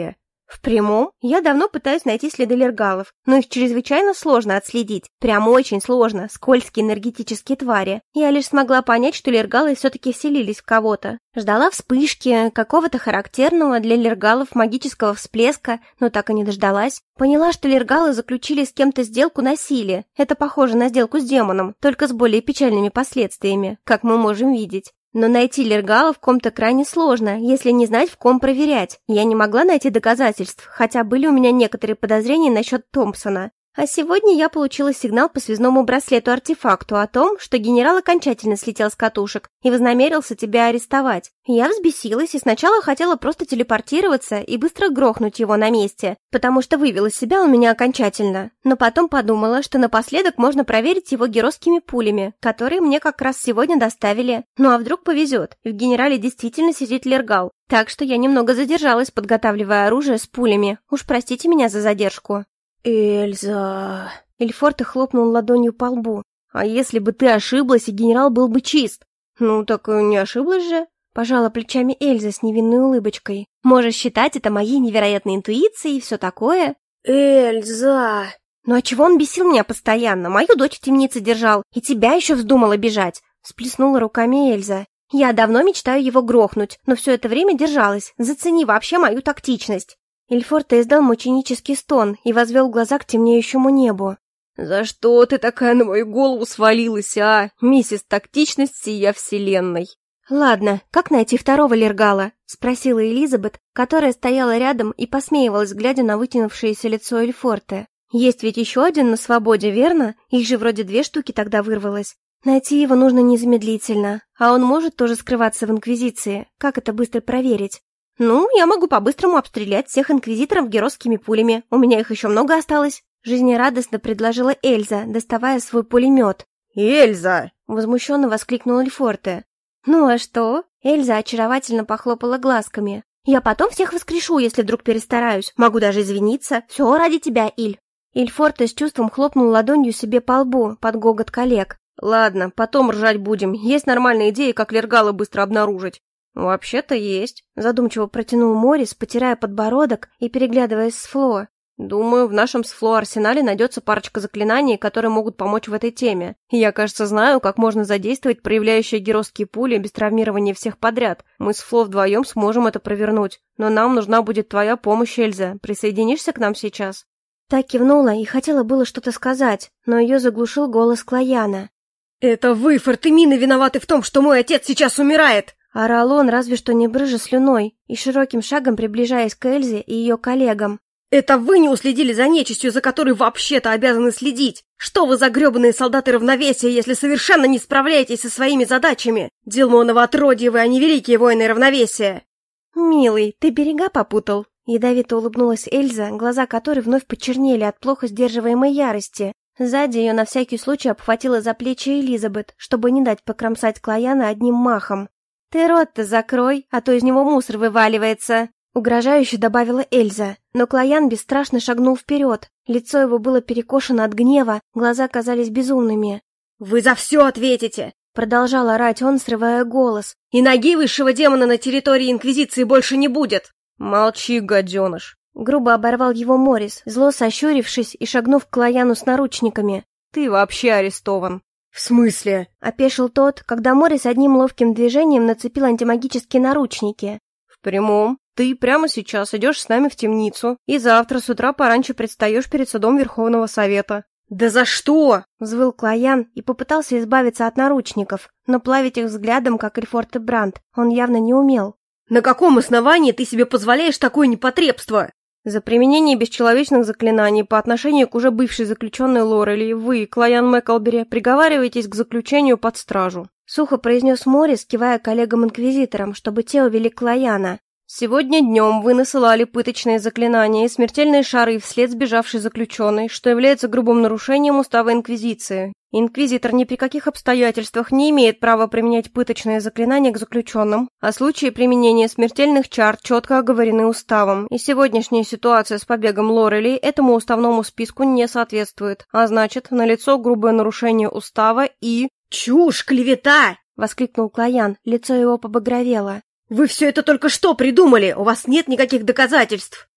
В прямом? Я давно пытаюсь найти следы лергалов, но их чрезвычайно сложно отследить. Прям очень сложно, скользкие энергетические твари. Я лишь смогла понять, что лергалы все-таки вселились в кого-то. Ждала вспышки, какого-то характерного для лергалов магического всплеска, но так и не дождалась. Поняла, что лергалы заключили с кем-то сделку на силе. Это похоже на сделку с демоном, только с более печальными последствиями, как мы можем видеть. Но найти лергалов в ком-то крайне сложно, если не знать, в ком проверять. Я не могла найти доказательств, хотя были у меня некоторые подозрения насчет Томпсона. А сегодня я получила сигнал по связному браслету-артефакту о том, что генерал окончательно слетел с катушек и вознамерился тебя арестовать. Я взбесилась и сначала хотела просто телепортироваться и быстро грохнуть его на месте, потому что вывела себя у меня окончательно. Но потом подумала, что напоследок можно проверить его геройскими пулями, которые мне как раз сегодня доставили. Ну а вдруг повезет, и в генерале действительно сидит лергал. Так что я немного задержалась, подготавливая оружие с пулями. Уж простите меня за задержку. «Эльза...» Эльфорте хлопнул ладонью по лбу. «А если бы ты ошиблась, и генерал был бы чист?» «Ну, так не ошиблась же», — пожала плечами Эльза с невинной улыбочкой. «Можешь считать это моей невероятной интуицией и все такое». «Эльза...» «Ну а чего он бесил меня постоянно? Мою дочь в темнице держал, и тебя еще вздумала бежать», — всплеснула руками Эльза. «Я давно мечтаю его грохнуть, но все это время держалась. Зацени вообще мою тактичность». Эльфорте издал мученический стон и возвел глаза к темнеющему небу. «За что ты такая на мою голову свалилась, а? Миссис Тактичность сия вселенной!» «Ладно, как найти второго лергала?» — спросила Элизабет, которая стояла рядом и посмеивалась, глядя на вытянувшееся лицо Эльфорте. «Есть ведь еще один на свободе, верно? Их же вроде 2 штуки тогда вырвалось. Найти его нужно незамедлительно. А он может тоже скрываться в Инквизиции. Как это быстро проверить?» «Ну, я могу по-быстрому обстрелять всех инквизиторов геройскими пулями. У меня их еще много осталось», — жизнерадостно предложила Эльза, доставая свой пулемет. «Эльза!» — возмущенно воскликнул Эльфорте. «Ну а что?» — Эльза очаровательно похлопала глазками. «Я потом всех воскрешу, если вдруг перестараюсь. Могу даже извиниться. Все ради тебя, Иль». Эльфорте с чувством хлопнул ладонью себе по лбу под гогот коллег. «Ладно, потом ржать будем. Есть нормальные идеи, как лергала быстро обнаружить». «Вообще-то есть», — задумчиво протянул Морис, потирая подбородок и переглядываясь с Фло. «Думаю, в нашем с Фло арсенале найдется парочка заклинаний, которые могут помочь в этой теме. Я, кажется, знаю, как можно задействовать проявляющие геройские пули без травмирования всех подряд. Мы с Фло вдвоем сможем это провернуть. Но нам нужна будет твоя помощь, Эльза. Присоединишься к нам сейчас?» Так кивнула и хотела было что-то сказать, но ее заглушил голос Клояна. «Это вы, Фортемины, виноваты в том, что мой отец сейчас умирает!» Орал он, разве что не брызжа слюной, и широким шагом приближаясь к Эльзе и ее коллегам. «Это вы не уследили за нечистью, за которой вообще-то обязаны следить! Что вы за гребаные солдаты равновесия, если совершенно не справляетесь со своими задачами? Дилмоново отродье вы, а не великие воины равновесия!» «Милый, ты берега попутал!» Ядовито улыбнулась Эльза, глаза которой вновь почернели от плохо сдерживаемой ярости. Сзади ее на всякий случай обхватила за плечи Элизабет, чтобы не дать покромсать Клояна одним махом. «Ты рот-то закрой, а то из него мусор вываливается!» Угрожающе добавила Эльза, но Клоян бесстрашно шагнул вперед. Лицо его было перекошено от гнева, глаза казались безумными. «Вы за все ответите!» Продолжал орать он, срывая голос. «И ноги высшего демона на территории Инквизиции больше не будет!» «Молчи, гаденыш!» Грубо оборвал его Морис, зло сощурившись и шагнув к Клояну с наручниками. «Ты вообще арестован!» «В смысле?» — опешил тот, когда Морис одним ловким движением нацепил антимагические наручники. «В прямом. Ты прямо сейчас идешь с нами в темницу, и завтра с утра пораньше предстаешь перед судом Верховного Совета». «Да за что?» — взвыл Клоян и попытался избавиться от наручников, но плавить их взглядом, как Эльфорте Брандт, он явно не умел. «На каком основании ты себе позволяешь такое непотребство?» «За применение бесчеловечных заклинаний по отношению к уже бывшей заключенной Лорели вы, Клоян Мэклбери, приговариваетесь к заключению под стражу», — сухо произнес Морис, кивая коллегам-инквизиторам, чтобы те увели Клояна. «Сегодня днем вы насылали пыточные заклинания и смертельные шары вслед сбежавшей заключенной, что является грубым нарушением устава Инквизиции. Инквизитор ни при каких обстоятельствах не имеет права применять пыточные заклинания к заключенным, а случаи применения смертельных чар четко оговорены уставом, и сегодняшняя ситуация с побегом Лорели этому уставному списку не соответствует, а значит, налицо грубое нарушение устава и...» «Чушь, клевета!» — воскликнул Клоян, лицо его побагровело. «Вы все это только что придумали! У вас нет никаких доказательств!»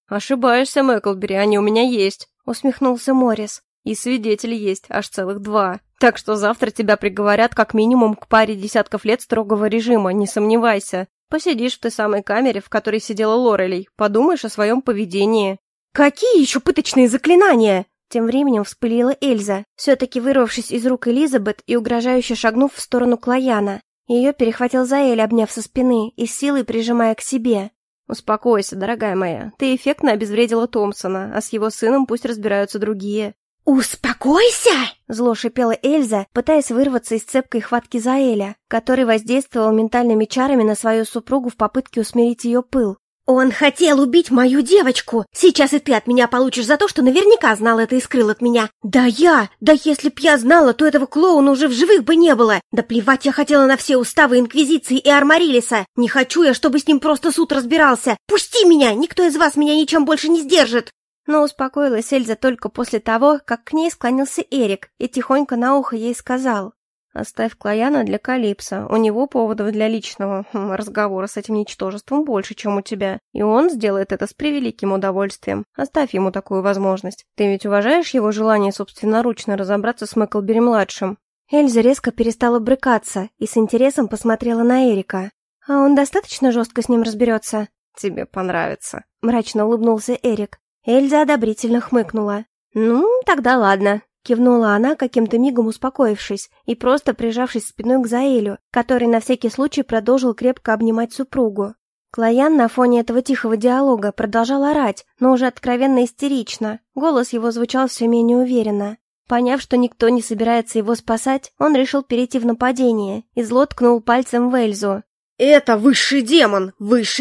«Ошибаешься, Мэклбери, они у меня есть», — усмехнулся Моррис. «И свидетели есть, аж целых 2. Так что завтра тебя приговорят как минимум к паре десятков лет строгого режима, не сомневайся. Посидишь в той самой камере, в которой сидела Лорелей, подумаешь о своем поведении». «Какие еще пыточные заклинания?» Тем временем вспылила Эльза, все-таки вырвавшись из рук Элизабет и угрожающе шагнув в сторону Клояна. Ее перехватил Заэль, обняв со спины и с силой прижимая к себе. «Успокойся, дорогая моя, ты эффектно обезвредила Томпсона, а с его сыном пусть разбираются другие». «Успокойся!» — зло шипела Эльза, пытаясь вырваться из цепкой хватки Заэля, который воздействовал ментальными чарами на свою супругу в попытке усмирить ее пыл. «Он хотел убить мою девочку! Сейчас и ты от меня получишь за то, что наверняка знал это и скрыл от меня! Да если б я знала, то этого клоуна уже в живых бы не было! Да плевать я хотела на все уставы Инквизиции и Армарилиса! Не хочу я, чтобы с ним просто суд разбирался! Пусти меня! Никто из вас меня ничем больше не сдержит!» Но успокоилась Эльза только после того, как к ней склонился Эрик и тихонько на ухо ей сказал: «Оставь Клояна для Калипсо, у него поводов для личного разговора с этим ничтожеством больше, чем у тебя, и он сделает это с превеликим удовольствием. Оставь ему такую возможность. Ты ведь уважаешь его желание собственноручно разобраться с Мэклбери-младшим?» Эльза резко перестала брыкаться и с интересом посмотрела на Эрика. «А он достаточно жестко с ним разберется?» «Тебе понравится», — мрачно улыбнулся Эрик. Эльза одобрительно хмыкнула. «Ну, тогда ладно», — кивнула она, каким-то мигом успокоившись и просто прижавшись спиной к Заэлю, который на всякий случай продолжил крепко обнимать супругу. Клоян на фоне этого тихого диалога продолжал орать, но уже откровенно истерично. Голос его звучал все менее уверенно. Поняв, что никто не собирается его спасать, он решил перейти в нападение и зло ткнул пальцем в Эльзу. «Это высший демон,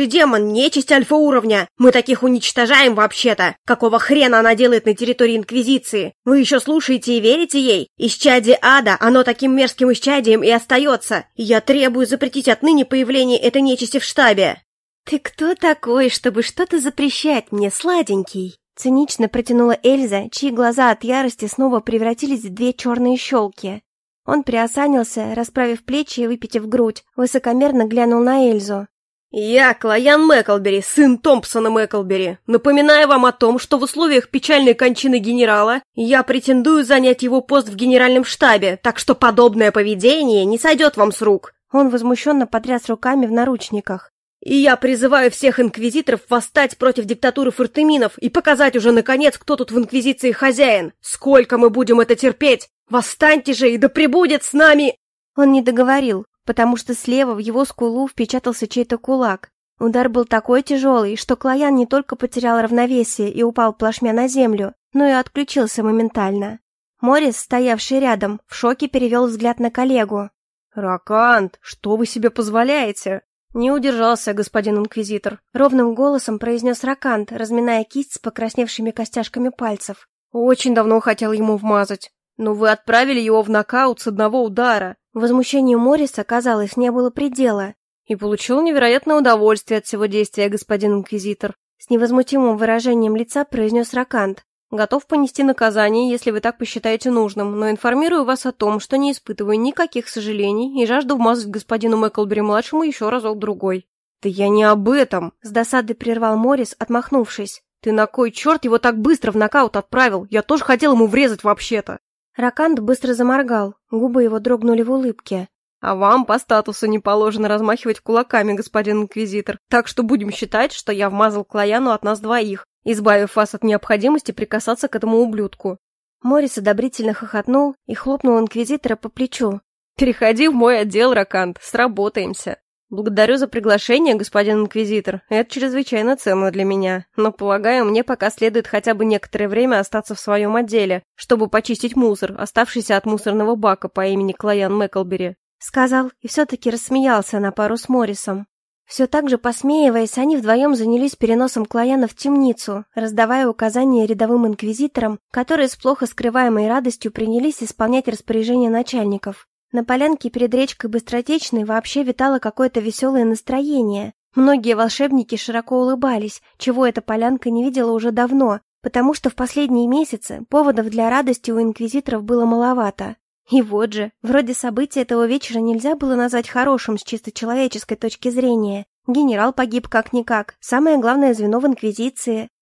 нечисть альфа-уровня! Мы таких уничтожаем вообще-то! Какого хрена она делает на территории Инквизиции? Вы еще слушаете и верите ей? Исчадие ада, оно таким мерзким исчадием и остается! Я требую запретить отныне появление этой нечисти в штабе!» «Ты кто такой, чтобы что-то запрещать мне, сладенький?» Цинично протянула Эльза, чьи глаза от ярости снова превратились в 2 черные щелки. Он приосанился, расправив плечи и выпитив грудь, высокомерно глянул на Эльзу. «Я Клоян Мэклбери, сын Томпсона Мэклбери. Напоминаю вам о том, что в условиях печальной кончины генерала я претендую занять его пост в генеральном штабе, так что подобное поведение не сойдет вам с рук». Он возмущенно потряс руками в наручниках. «И я призываю всех инквизиторов восстать против диктатуры фортеминов и показать уже, наконец, кто тут в инквизиции хозяин. Сколько мы будем это терпеть? Восстаньте же, и да пребудет с нами!» Он не договорил, потому что слева в его скулу впечатался чей-то кулак. Удар был такой тяжелый, что Клоян не только потерял равновесие и упал плашмя на землю, но и отключился моментально. Моррис, стоявший рядом, в шоке перевел взгляд на коллегу. «Ракант, что вы себе позволяете?» «Не удержался, господин инквизитор», — ровным голосом произнес Ракант, разминая кисть с покрасневшими костяшками пальцев. «Очень давно хотел ему вмазать. Но вы отправили его в нокаут с одного удара». Возмущению Морриса, казалось, не было предела. «И получил невероятное удовольствие от всего действия, господин инквизитор», — с невозмутимым выражением лица произнес Ракант. «Готов понести наказание, если вы так посчитаете нужным, но информирую вас о том, что не испытываю никаких сожалений и жажду вмазать господину Мэклбери-младшему еще разок-другой». «Да я не об этом!» — с досадой прервал Моррис, отмахнувшись. «Ты на кой черт его так быстро в нокаут отправил? Я тоже хотел ему врезать вообще-то!» Ракант быстро заморгал, губы его дрогнули в улыбке. «А вам по статусу не положено размахивать кулаками, господин инквизитор, так что будем считать, что я вмазал Клояну от нас 2, избавив вас от необходимости прикасаться к этому ублюдку». Моррис одобрительно хохотнул и хлопнул инквизитора по плечу. «Переходи в мой отдел, Ракант, сработаемся. Благодарю за приглашение, господин инквизитор, это чрезвычайно ценно для меня, но, полагаю, мне пока следует хотя бы некоторое время остаться в своем отделе, чтобы почистить мусор, оставшийся от мусорного бака по имени Клоян Мэклбери», — сказал и все-таки рассмеялся на пару с Моррисом. Все так же посмеиваясь, они вдвоем занялись переносом Клояна в темницу, раздавая указания рядовым инквизиторам, которые с плохо скрываемой радостью принялись исполнять распоряжения начальников. На полянке перед речкой Быстротечной вообще витало какое-то веселое настроение. Многие волшебники широко улыбались, чего эта полянка не видела уже давно, потому что в последние месяцы поводов для радости у инквизиторов было маловато. И вот же, вроде события этого вечера нельзя было назвать хорошим с чисто человеческой точки зрения. Генерал погиб как-никак, самое главное звено в инквизиции.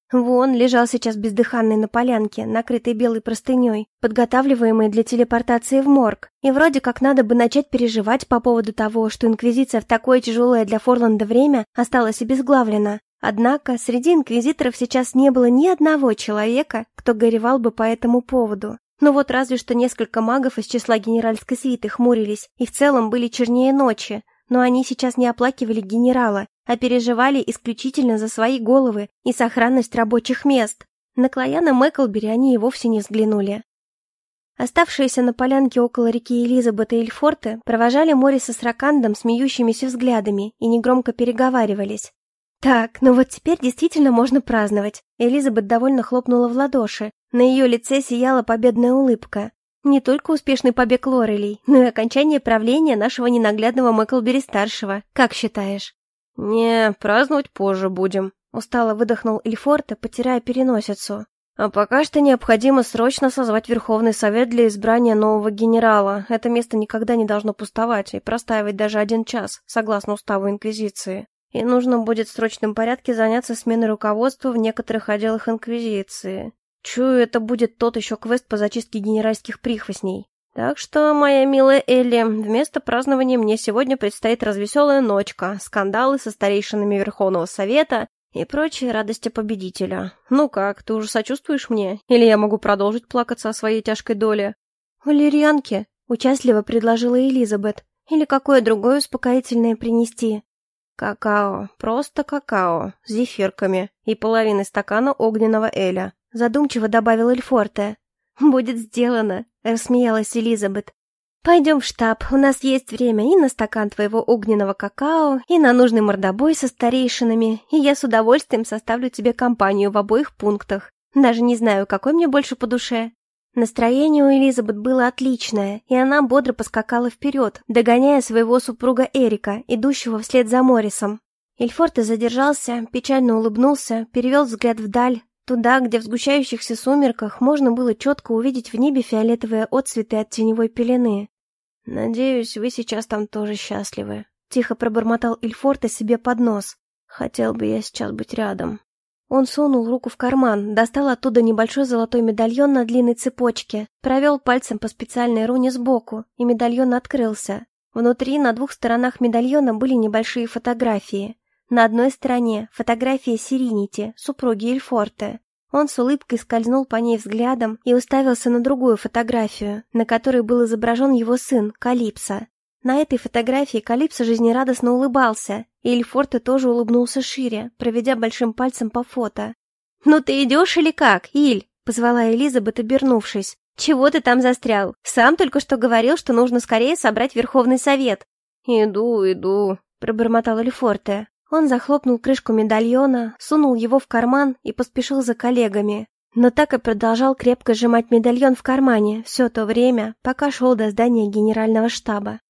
Вон лежал сейчас бездыханный на полянке, накрытый белой простыней, подготавливаемый для телепортации в морг. И вроде как надо бы начать переживать по поводу того, что Инквизиция в такое тяжелое для Форланда время осталась обезглавлена. Однако среди инквизиторов сейчас не было ни одного человека, кто горевал бы по этому поводу. Ну вот разве что несколько магов из числа генеральской свиты хмурились и в целом были чернее ночи, но они сейчас не оплакивали генерала, а переживали исключительно за свои головы и сохранность рабочих мест. На Клояна Мэклбери они и вовсе не взглянули. Оставшиеся на полянке около реки Элизабет и Эльфорте провожали Мориса с Ракандом смеющимися взглядами и негромко переговаривались. «Так, ну вот теперь действительно можно праздновать». Элизабет довольно хлопнула в ладоши. На ее лице сияла победная улыбка. Не только успешный побег Лорелей, но и окончание правления нашего ненаглядного Мэклбери-старшего. Как считаешь? «Не, праздновать позже будем», — устало выдохнул Эльфорте, потирая переносицу. «А пока что необходимо срочно созвать Верховный Совет для избрания нового генерала. Это место никогда не должно пустовать и простаивать даже 1 час, согласно уставу Инквизиции. И нужно будет в срочном порядке заняться сменой руководства в некоторых отделах Инквизиции. Чую, это будет тот еще квест по зачистке генеральских прихвостней. Так что, моя милая Элли, вместо празднования мне сегодня предстоит развеселая ночка, скандалы со старейшинами Верховного Совета и прочие радости победителя. Ну как, ты уже сочувствуешь мне? Или я могу продолжить плакаться о своей тяжкой доле?» «Валерьянки», — участливо предложила Элизабет. «Или какое другое успокоительное принести?» «Какао, просто какао, с зефирками и половиной стакана огненного эля», — задумчиво добавил Эльфорте. «Будет сделано», — рассмеялась Элизабет. «Пойдем в штаб, у нас есть время и на стакан твоего огненного какао, и на нужный мордобой со старейшинами, и я с удовольствием составлю тебе компанию в обоих пунктах. Даже не знаю, какой мне больше по душе». Настроение у Элизабет было отличное, и она бодро поскакала вперед, догоняя своего супруга Эрика, идущего вслед за Моррисом. Эльфорте задержался, печально улыбнулся, перевел взгляд вдаль, туда, где в сгущающихся сумерках можно было четко увидеть в небе фиолетовые отцветы от теневой пелены. «Надеюсь, вы сейчас там тоже счастливы», — тихо пробормотал Эльфорте себе под нос. «Хотел бы я сейчас быть рядом». Он сунул руку в карман, достал оттуда небольшой золотой медальон на длинной цепочке, провел пальцем по специальной руне сбоку, и медальон открылся. Внутри на 2 сторонах медальона были небольшие фотографии. На одной стороне фотография Сиринити, супруги Эльфорте. Он с улыбкой скользнул по ней взглядом и уставился на другую фотографию, на которой был изображен его сын, Калипсо. На этой фотографии Калипсо жизнерадостно улыбался, и Эльфорте тоже улыбнулся шире, проведя большим пальцем по фото. «Ну ты идешь или как, Иль?» — позвала Элизабет, обернувшись. «Чего ты там застрял? Сам только что говорил, что нужно скорее собрать Верховный Совет». «Иду», — пробормотал Эльфорте. Он захлопнул крышку медальона, сунул его в карман и поспешил за коллегами. Но так и продолжал крепко сжимать медальон в кармане все то время, пока шел до здания генерального штаба.